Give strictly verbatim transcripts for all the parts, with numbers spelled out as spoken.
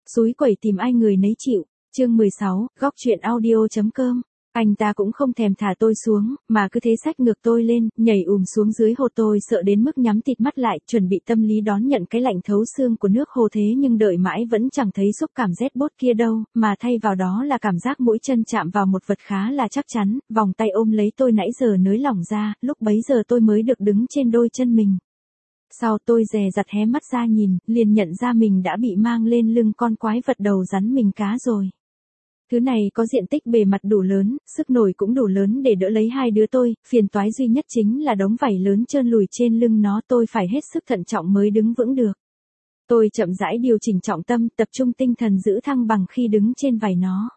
Xúi quẩy tìm ai người nấy chịu. Chương mười sáu, góc truyện audio chấm com. Anh ta cũng không thèm thả tôi xuống, mà cứ thế xách ngược tôi lên, nhảy ùm xuống dưới hồ. Tôi sợ đến mức nhắm tịt mắt lại, chuẩn bị tâm lý đón nhận cái lạnh thấu xương của nước hồ, thế nhưng đợi mãi vẫn chẳng thấy xúc cảm rét bốt kia đâu, mà thay vào đó là cảm giác mũi chân chạm vào một vật khá là chắc chắn, vòng tay ôm lấy tôi nãy giờ nới lỏng ra, lúc bấy giờ tôi mới được đứng trên đôi chân mình. Sau tôi dè dặt hé mắt ra nhìn, liền nhận ra mình đã bị mang lên lưng con quái vật đầu rắn mình cá rồi. Thứ này có diện tích bề mặt đủ lớn, sức nổi cũng đủ lớn để đỡ lấy hai đứa tôi, phiền toái duy nhất chính là đống vảy lớn trơn lùi trên lưng nó, tôi phải hết sức thận trọng mới đứng vững được. Tôi chậm rãi điều chỉnh trọng tâm, tập trung tinh thần giữ thăng bằng khi đứng trên vảy nó.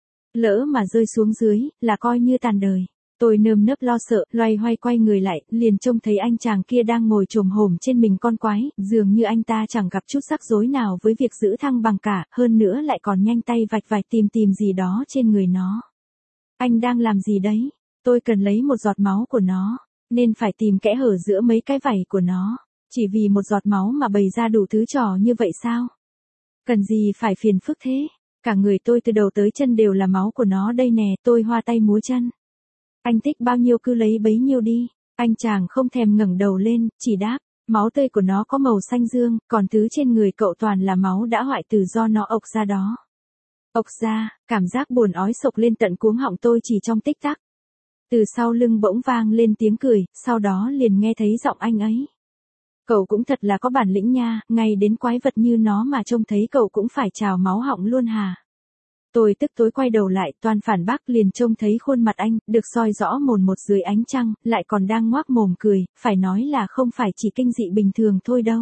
Lỡ mà rơi xuống dưới, là coi như tàn đời. Tôi nơm nớp lo sợ, loay hoay quay người lại, liền trông thấy anh chàng kia đang ngồi chồm hổm trên mình con quái, dường như anh ta chẳng gặp chút rắc rối nào với việc giữ thăng bằng cả, hơn nữa lại còn nhanh tay vạch vạch tìm tìm gì đó trên người nó. Anh đang làm gì đấy? Tôi cần lấy một giọt máu của nó, nên phải tìm kẽ hở giữa mấy cái vảy của nó. Chỉ vì một giọt máu mà bày ra đủ thứ trò như vậy sao? Cần gì phải phiền phức thế? Cả người tôi từ đầu tới chân đều là máu của nó đây nè, tôi hoa tay múa chân. Anh thích bao nhiêu cứ lấy bấy nhiêu đi. Anh chàng không thèm ngẩng đầu lên, chỉ đáp, máu tươi của nó có màu xanh dương, còn thứ trên người cậu toàn là máu đã hoại tử do nó ộc ra đó. Ộc ra, cảm giác buồn ói sộc lên tận cuống họng tôi chỉ trong tích tắc. Từ sau lưng bỗng vang lên tiếng cười, sau đó liền nghe thấy giọng anh ấy. Cậu cũng thật là có bản lĩnh nha, ngay đến quái vật như nó mà trông thấy cậu cũng phải trào máu họng luôn hả? Tôi tức tối quay đầu lại, toan phản bác, liền trông thấy khuôn mặt anh, được soi rõ mồn một dưới ánh trăng, lại còn đang ngoác mồm cười, phải nói là không phải chỉ kinh dị bình thường thôi đâu.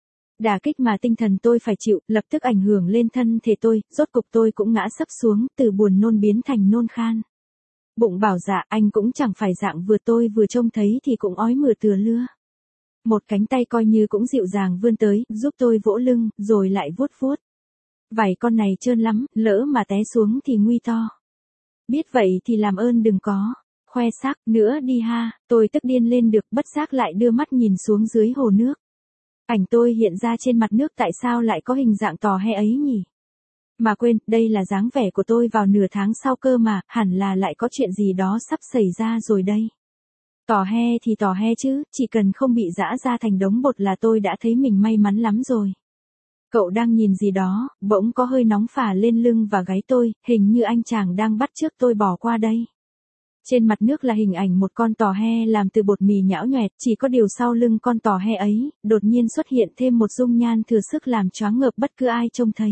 Đả kích mà tinh thần tôi phải chịu, lập tức ảnh hưởng lên thân thể tôi, rốt cục tôi cũng ngã sấp xuống, từ buồn nôn biến thành nôn khan. Bụng bảo dạ, anh cũng chẳng phải dạng vừa tôi vừa trông thấy thì cũng ói mửa từa lưa. Một cánh tay coi như cũng dịu dàng vươn tới, giúp tôi vỗ lưng, rồi lại vuốt vuốt. Vảy con này trơn lắm, lỡ mà té xuống thì nguy to. Biết vậy thì làm ơn đừng có khoe xác nữa đi ha. Tôi tức điên lên được, bất giác lại đưa mắt nhìn xuống dưới hồ nước. Ảnh tôi hiện ra trên mặt nước tại sao lại có hình dạng tò he ấy nhỉ? Mà quên, đây là dáng vẻ của tôi vào nửa tháng sau cơ mà, hẳn là lại có chuyện gì đó sắp xảy ra rồi đây. Tò he thì tò he chứ, chỉ cần không bị giã ra thành đống bột là tôi đã thấy mình may mắn lắm rồi. Cậu đang nhìn gì đó? Bỗng có hơi nóng phả lên lưng và gáy tôi, hình như anh chàng đang bắt chước tôi bỏ qua đây. Trên mặt nước là hình ảnh một con tò he làm từ bột mì nhão nhoẹt, chỉ có điều sau lưng con tò he ấy, đột nhiên xuất hiện thêm một dung nhan thừa sức làm choáng ngợp bất cứ ai trông thấy.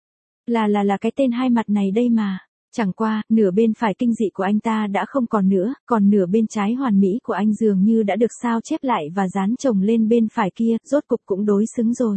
Là là là cái tên hai mặt này đây mà. Chẳng qua, nửa bên phải kinh dị của anh ta đã không còn nữa, còn nửa bên trái hoàn mỹ của anh dường như đã được sao chép lại và dán chồng lên bên phải kia, rốt cục cũng đối xứng rồi.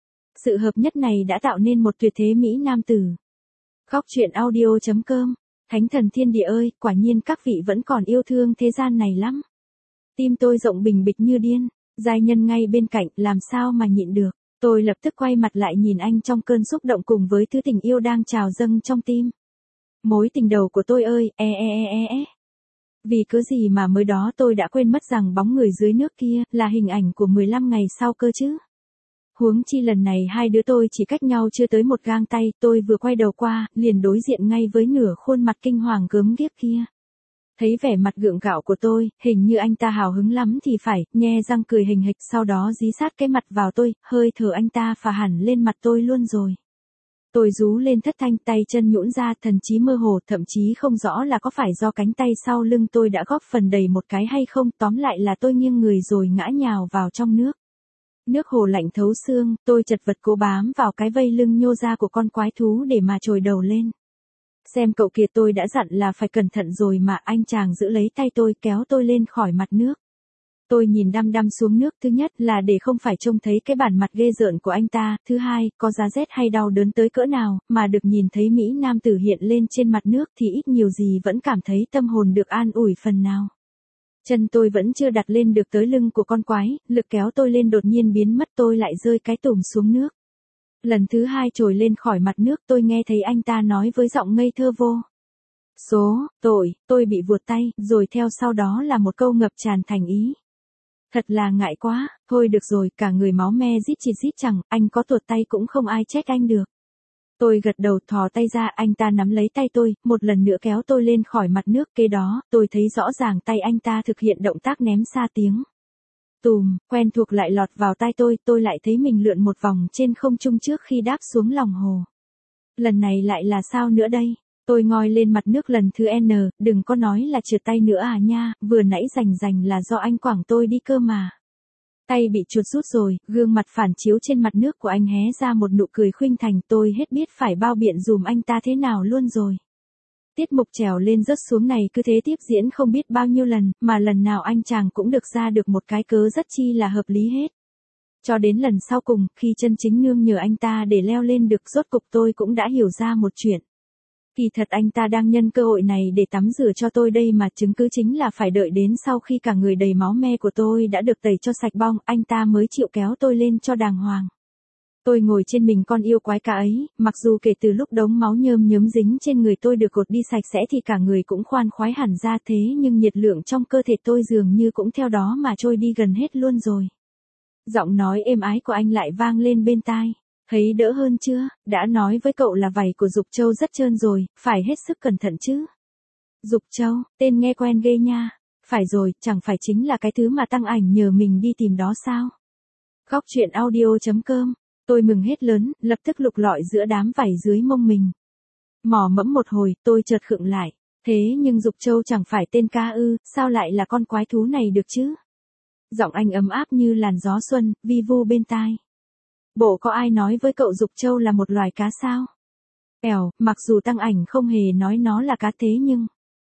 Sự hợp nhất này đã tạo nên một tuyệt thế mỹ nam tử. Góc truyện audio chấm com. Thánh thần thiên địa ơi, quả nhiên các vị vẫn còn yêu thương thế gian này lắm. Tim tôi rộng bình bịch như điên, giai nhân ngay bên cạnh, làm sao mà nhịn được. Tôi lập tức quay mặt lại nhìn anh trong cơn xúc động cùng với thứ tình yêu đang trào dâng trong tim. Mối tình đầu của tôi ơi, e e e e e. Vì cớ gì mà mới đó tôi đã quên mất rằng bóng người dưới nước kia là hình ảnh của mười lăm ngày sau cơ chứ. Huống chi lần này hai đứa tôi chỉ cách nhau chưa tới một gang tay, tôi vừa quay đầu qua, liền đối diện ngay với nửa khuôn mặt kinh hoàng gớm ghiếc kia. Thấy vẻ mặt gượng gạo của tôi, hình như anh ta hào hứng lắm thì phải, nhe răng cười hình hịch, sau đó dí sát cái mặt vào tôi, hơi thở anh ta phả hẳn lên mặt tôi luôn rồi. Tôi rú lên thất thanh, tay chân nhũn ra, thần trí mơ hồ, thậm chí không rõ là có phải do cánh tay sau lưng tôi đã góp phần đầy một cái hay không, tóm lại là tôi nghiêng người rồi ngã nhào vào trong nước. Nước hồ lạnh thấu xương, tôi chật vật cố bám vào cái vây lưng nhô ra của con quái thú để mà trồi đầu lên. Xem cậu kia, tôi đã dặn là phải cẩn thận rồi mà, anh chàng giữ lấy tay tôi kéo tôi lên khỏi mặt nước. Tôi nhìn đăm đăm xuống nước, thứ nhất là để không phải trông thấy cái bản mặt ghê rợn của anh ta, thứ hai, có giá rét hay đau đớn tới cỡ nào, mà được nhìn thấy mỹ nam tử hiện lên trên mặt nước thì ít nhiều gì vẫn cảm thấy tâm hồn được an ủi phần nào. Chân tôi vẫn chưa đặt lên được tới lưng của con quái, lực kéo tôi lên đột nhiên biến mất, tôi lại rơi cái tùm xuống nước. Lần thứ hai trồi lên khỏi mặt nước tôi nghe thấy anh ta nói với giọng ngây thơ vô số, tội, tôi bị vuột tay, rồi theo sau đó là một câu ngập tràn thành ý. Thật là ngại quá, thôi được rồi, cả người máu me rít chịt rít chẳng, anh có tuột tay cũng không ai trách anh được. Tôi gật đầu thò tay ra, anh ta nắm lấy tay tôi, một lần nữa kéo tôi lên khỏi mặt nước. Kế đó, tôi thấy rõ ràng tay anh ta thực hiện động tác ném xa tiếng. Tùm, quen thuộc lại lọt vào tai tôi, tôi lại thấy mình lượn một vòng trên không trung trước khi đáp xuống lòng hồ. Lần này lại là sao nữa đây? Tôi ngoi lên mặt nước lần thứ N, đừng có nói là trượt tay nữa à nha, vừa nãy rành rành là do anh quẳng tôi đi cơ mà. Tay bị chuột rút rồi, gương mặt phản chiếu trên mặt nước của anh hé ra một nụ cười khuynh thành, tôi hết biết phải bao biện dùm anh ta thế nào luôn rồi. Tiết mục trèo lên rớt xuống này cứ thế tiếp diễn không biết bao nhiêu lần, mà lần nào anh chàng cũng được ra được một cái cớ rất chi là hợp lý hết. Cho đến lần sau cùng, khi chân chính nương nhờ anh ta để leo lên được, rốt cục tôi cũng đã hiểu ra một chuyện. Kỳ thật anh ta đang nhân cơ hội này để tắm rửa cho tôi đây mà, chứng cứ chính là phải đợi đến sau khi cả người đầy máu me của tôi đã được tẩy cho sạch bong, anh ta mới chịu kéo tôi lên cho đàng hoàng. Tôi ngồi trên mình con yêu quái cá ấy, mặc dù kể từ lúc đống máu nhơm nhớm dính trên người tôi được gột đi sạch sẽ thì cả người cũng khoan khoái hẳn ra, thế nhưng nhiệt lượng trong cơ thể tôi dường như cũng theo đó mà trôi đi gần hết luôn rồi. Giọng nói êm ái của anh lại vang lên bên tai. Thấy đỡ hơn chưa, đã nói với cậu là vảy của Dục Châu rất trơn rồi, phải hết sức cẩn thận chứ. Dục Châu, tên nghe quen ghê nha. Phải rồi, chẳng phải chính là cái thứ mà Tăng Ảnh nhờ mình đi tìm đó sao? Góc truyện audio chấm com. Tôi mừng hết lớn, lập tức lục lọi giữa đám vảy dưới mông mình. Mò mẫm một hồi, tôi chợt khựng lại. Thế nhưng Dục Châu chẳng phải tên ca ư, sao lại là con quái thú này được chứ? Giọng anh ấm áp như làn gió xuân, vi vu bên tai. Bộ có ai nói với cậu Dục Châu là một loài cá sao? Ẻo, mặc dù Tăng Ảnh không hề nói nó là cá thế nhưng...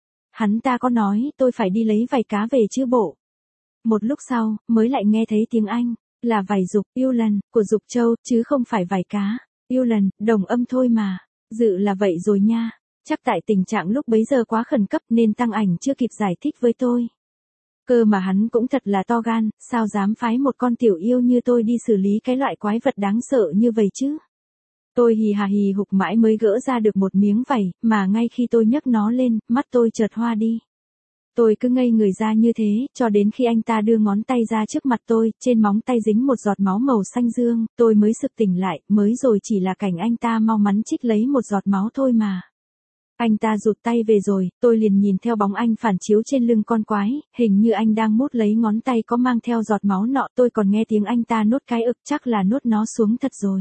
Hắn ta có nói tôi phải đi lấy vảy cá về chứ bộ. Một lúc sau, mới lại nghe thấy tiếng Anh, là vảy dục, yêu lần, của Dục Châu, chứ không phải vảy cá. Yêu lần, đồng âm thôi mà. Dự là vậy rồi nha. Chắc tại tình trạng lúc bấy giờ quá khẩn cấp nên Tăng Ảnh chưa kịp giải thích với tôi. Cơ mà hắn cũng thật là to gan, sao dám phái một con tiểu yêu như tôi đi xử lý cái loại quái vật đáng sợ như vậy chứ? Tôi hì hà hì hục mãi mới gỡ ra được một miếng vảy, mà ngay khi tôi nhấc nó lên, mắt tôi chợt hoa đi. Tôi cứ ngây người ra như thế, cho đến khi anh ta đưa ngón tay ra trước mặt tôi, trên móng tay dính một giọt máu màu xanh dương, tôi mới sực tỉnh lại, mới rồi chỉ là cảnh anh ta mau mắn trích lấy một giọt máu thôi mà. Anh ta rụt tay về rồi, tôi liền nhìn theo bóng anh phản chiếu trên lưng con quái, hình như anh đang mút lấy ngón tay có mang theo giọt máu nọ, tôi còn nghe tiếng anh ta nuốt cái ực, chắc là nuốt nó xuống thật rồi.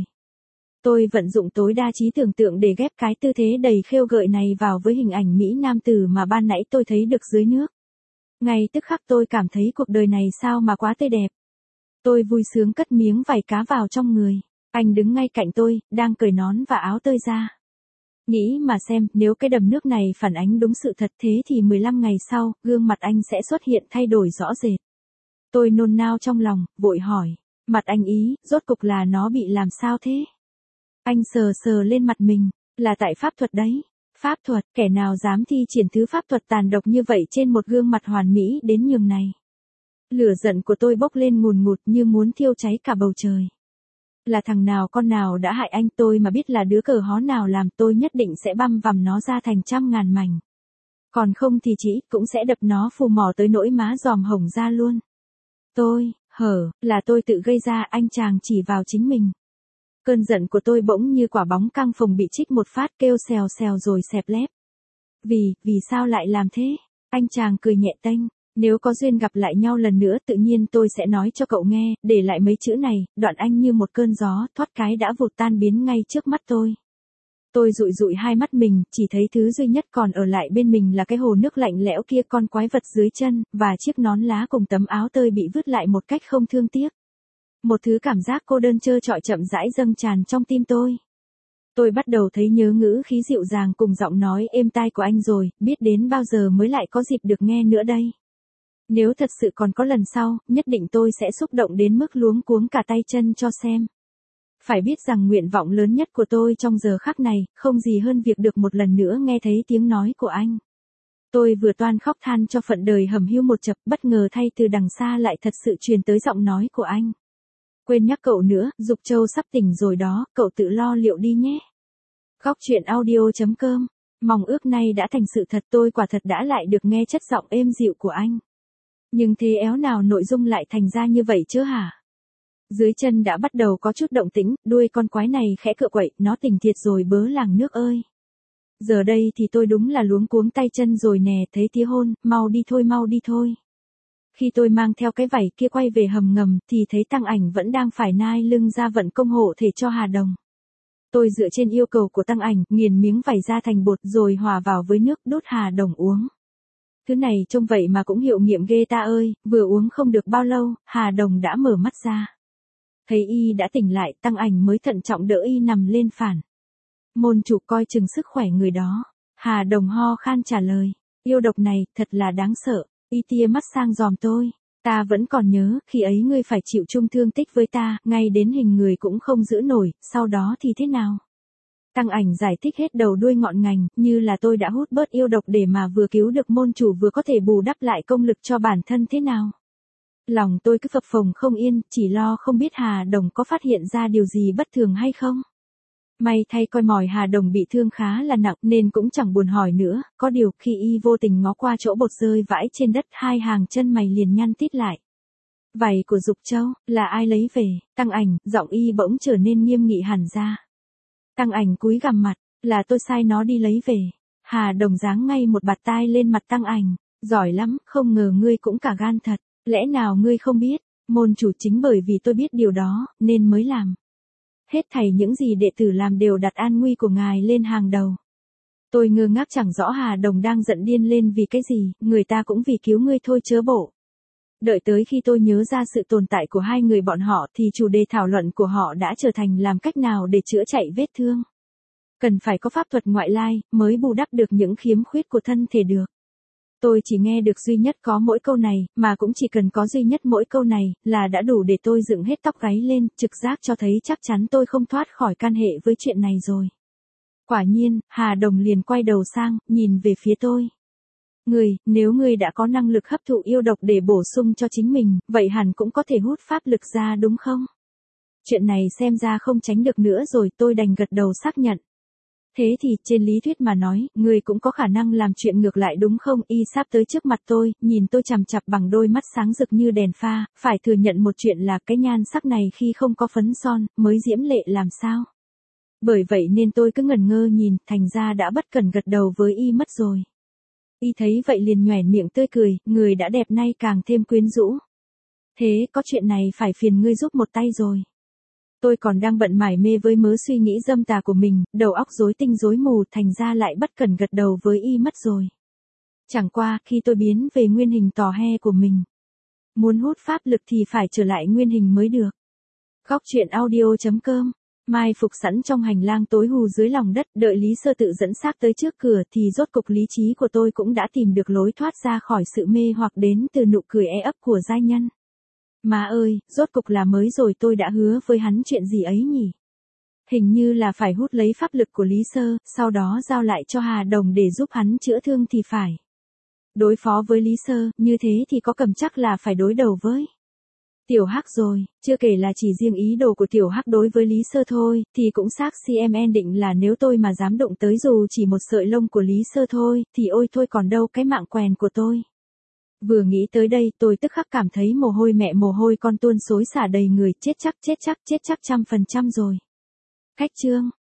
Tôi vận dụng tối đa trí tưởng tượng để ghép cái tư thế đầy khêu gợi này vào với hình ảnh mỹ nam tử mà ban nãy tôi thấy được dưới nước. Ngay tức khắc tôi cảm thấy cuộc đời này sao mà quá tươi đẹp. Tôi vui sướng cất miếng vảy cá vào trong người. Anh đứng ngay cạnh tôi, đang cởi nón và áo tơi ra. Nghĩ mà xem, nếu cái đầm nước này phản ánh đúng sự thật thế thì mười lăm ngày sau, gương mặt anh sẽ xuất hiện thay đổi rõ rệt. Tôi nôn nao trong lòng, vội hỏi. Mặt anh ý, rốt cục là nó bị làm sao thế? Anh sờ sờ lên mặt mình, là tại pháp thuật đấy. Pháp thuật, kẻ nào dám thi triển thứ pháp thuật tàn độc như vậy trên một gương mặt hoàn mỹ đến nhường này. Lửa giận của tôi bốc lên ngùn ngụt như muốn thiêu cháy cả bầu trời. Là thằng nào con nào đã hại anh, tôi mà biết là đứa cờ hó nào làm, tôi nhất định sẽ băm vằm nó ra thành trăm ngàn mảnh. Còn không thì chỉ cũng sẽ đập nó phù mỏ tới nỗi má giòm hồng ra luôn. Tôi, hở, là tôi tự gây ra, anh chàng chỉ vào chính mình. Cơn giận của tôi bỗng như quả bóng căng phồng bị trích một phát, kêu xèo xèo rồi xẹp lép. Vì, vì sao lại làm thế? Anh chàng cười nhẹ tênh. Nếu có duyên gặp lại nhau lần nữa tự nhiên tôi sẽ nói cho cậu nghe, để lại mấy chữ này, đoạn anh như một cơn gió, thoát cái đã vụt tan biến ngay trước mắt tôi. Tôi dụi dụi hai mắt mình, chỉ thấy thứ duy nhất còn ở lại bên mình là cái hồ nước lạnh lẽo kia, con quái vật dưới chân, và chiếc nón lá cùng tấm áo tơi bị vứt lại một cách không thương tiếc. Một thứ cảm giác cô đơn trơ trọi chậm rãi dâng tràn trong tim tôi. Tôi bắt đầu thấy nhớ ngữ khí dịu dàng cùng giọng nói êm tai của anh rồi, biết đến bao giờ mới lại có dịp được nghe nữa đây. Nếu thật sự còn có lần sau, nhất định tôi sẽ xúc động đến mức luống cuống cả tay chân cho xem. Phải biết rằng nguyện vọng lớn nhất của tôi trong giờ khắc này, không gì hơn việc được một lần nữa nghe thấy tiếng nói của anh. Tôi vừa toan khóc than cho phận đời hầm hưu một chập, bất ngờ thay từ đằng xa lại thật sự truyền tới giọng nói của anh. Quên nhắc cậu nữa, Dục Châu sắp tỉnh rồi đó, cậu tự lo liệu đi nhé. Góc truyện audio chấm com. Mong ước này đã thành sự thật, tôi quả thật đã lại được nghe chất giọng êm dịu của anh. Nhưng thế éo nào nội dung lại thành ra như vậy chứ hả? Dưới chân đã bắt đầu có chút động tĩnh, đuôi con quái này khẽ cựa quậy, nó tỉnh thiệt rồi bớ làng nước ơi. Giờ đây thì tôi đúng là luống cuống tay chân rồi nè, thấy tía hôn, mau đi thôi mau đi thôi. Khi tôi mang theo cái vảy kia quay về hầm ngầm thì thấy Tăng Ảnh vẫn đang phải nai lưng ra vận công hộ thể cho Hà Đồng. Tôi dựa trên yêu cầu của Tăng Ảnh, nghiền miếng vảy ra thành bột rồi hòa vào với nước đút Hà Đồng uống. Thứ này trông vậy mà cũng hiệu nghiệm ghê ta ơi, vừa uống không được bao lâu, Hà Đồng đã mở mắt ra. Thấy y đã tỉnh lại, Tăng Ảnh mới thận trọng đỡ y nằm lên phản. Môn chủ coi chừng sức khỏe người đó. Hà Đồng ho khan trả lời, yêu độc này thật là đáng sợ. Y tia mắt sang giòm tôi, ta vẫn còn nhớ, khi ấy ngươi phải chịu chung thương tích với ta, ngay đến hình người cũng không giữ nổi, sau đó thì thế nào? Tăng Ảnh giải thích hết đầu đuôi ngọn ngành, như là tôi đã hút bớt yêu độc để mà vừa cứu được môn chủ vừa có thể bù đắp lại công lực cho bản thân thế nào. Lòng tôi cứ phập phồng không yên, chỉ lo không biết Hà Đồng có phát hiện ra điều gì bất thường hay không. May thay coi mỏi Hà Đồng bị thương khá là nặng nên cũng chẳng buồn hỏi nữa, có điều khi y vô tình ngó qua chỗ bột rơi vãi trên đất hai hàng chân mày liền nhăn tít lại. Vảy của Dục Châu, là ai lấy về? Tăng Ảnh, giọng y bỗng trở nên nghiêm nghị hẳn ra. Tăng Ảnh cúi gằm mặt, là tôi sai nó đi lấy về. Hà Đồng giáng ngay một bạt tai lên mặt Tăng Ảnh, giỏi lắm, không ngờ ngươi cũng cả gan thật, lẽ nào ngươi không biết, môn chủ chính bởi vì tôi biết điều đó, nên mới làm. Hết thảy những gì đệ tử làm đều đặt an nguy của ngài lên hàng đầu. Tôi ngơ ngác chẳng rõ Hà Đồng đang giận điên lên vì cái gì, người ta cũng vì cứu ngươi thôi chớ bộ. Đợi tới khi tôi nhớ ra sự tồn tại của hai người bọn họ thì chủ đề thảo luận của họ đã trở thành làm cách nào để chữa chạy vết thương. Cần phải có pháp thuật ngoại lai, mới bù đắp được những khiếm khuyết của thân thể được. Tôi chỉ nghe được duy nhất có mỗi câu này, mà cũng chỉ cần có duy nhất mỗi câu này, là đã đủ để tôi dựng hết tóc gáy lên, trực giác cho thấy chắc chắn tôi không thoát khỏi can hệ với chuyện này rồi. Quả nhiên, Hà Đồng liền quay đầu sang, nhìn về phía tôi. Người, nếu ngươi đã có năng lực hấp thụ yêu độc để bổ sung cho chính mình, vậy hẳn cũng có thể hút pháp lực ra đúng không? Chuyện này xem ra không tránh được nữa rồi, tôi đành gật đầu xác nhận. Thế thì, trên lý thuyết mà nói, ngươi cũng có khả năng làm chuyện ngược lại đúng không? Y sắp tới trước mặt tôi, nhìn tôi chằm chặp bằng đôi mắt sáng rực như đèn pha, phải thừa nhận một chuyện là cái nhan sắc này khi không có phấn son, mới diễm lệ làm sao? Bởi vậy nên tôi cứ ngẩn ngơ nhìn, thành ra đã bất cần gật đầu với y mất rồi. Y thấy vậy liền nhoẻn miệng tươi cười, người đã đẹp nay càng thêm quyến rũ. Thế, có chuyện này phải phiền ngươi giúp một tay rồi. Tôi còn đang bận mải mê với mớ suy nghĩ dâm tà của mình, đầu óc rối tinh rối mù, thành ra lại bất cần gật đầu với y mất rồi. Chẳng qua, khi tôi biến về nguyên hình tò he của mình. Muốn hút pháp lực thì phải trở lại nguyên hình mới được. Góc truyện audio chấm com. Mai phục sẵn trong hành lang tối hù dưới lòng đất, đợi Lý Sơ tự dẫn xác tới trước cửa thì rốt cục lý trí của tôi cũng đã tìm được lối thoát ra khỏi sự mê hoặc đến từ nụ cười e ấp của giai nhân. Má ơi, rốt cục là mới rồi, tôi đã hứa với hắn chuyện gì ấy nhỉ? Hình như là phải hút lấy pháp lực của Lý Sơ, sau đó giao lại cho Hà Đồng để giúp hắn chữa thương thì phải. Đối phó với Lý Sơ, như thế thì có cầm chắc là phải đối đầu với Tiểu Hắc rồi, chưa kể là chỉ riêng ý đồ của Tiểu Hắc đối với Lý Sơ thôi, thì cũng xác xê em en định là nếu tôi mà dám động tới dù chỉ một sợi lông của Lý Sơ thôi, thì ôi thôi còn đâu cái mạng quèn của tôi. Vừa nghĩ tới đây tôi tức khắc cảm thấy mồ hôi mẹ mồ hôi con tuôn xối xả đầy người, chết chắc chết chắc chết chắc trăm phần trăm rồi. Khách chương.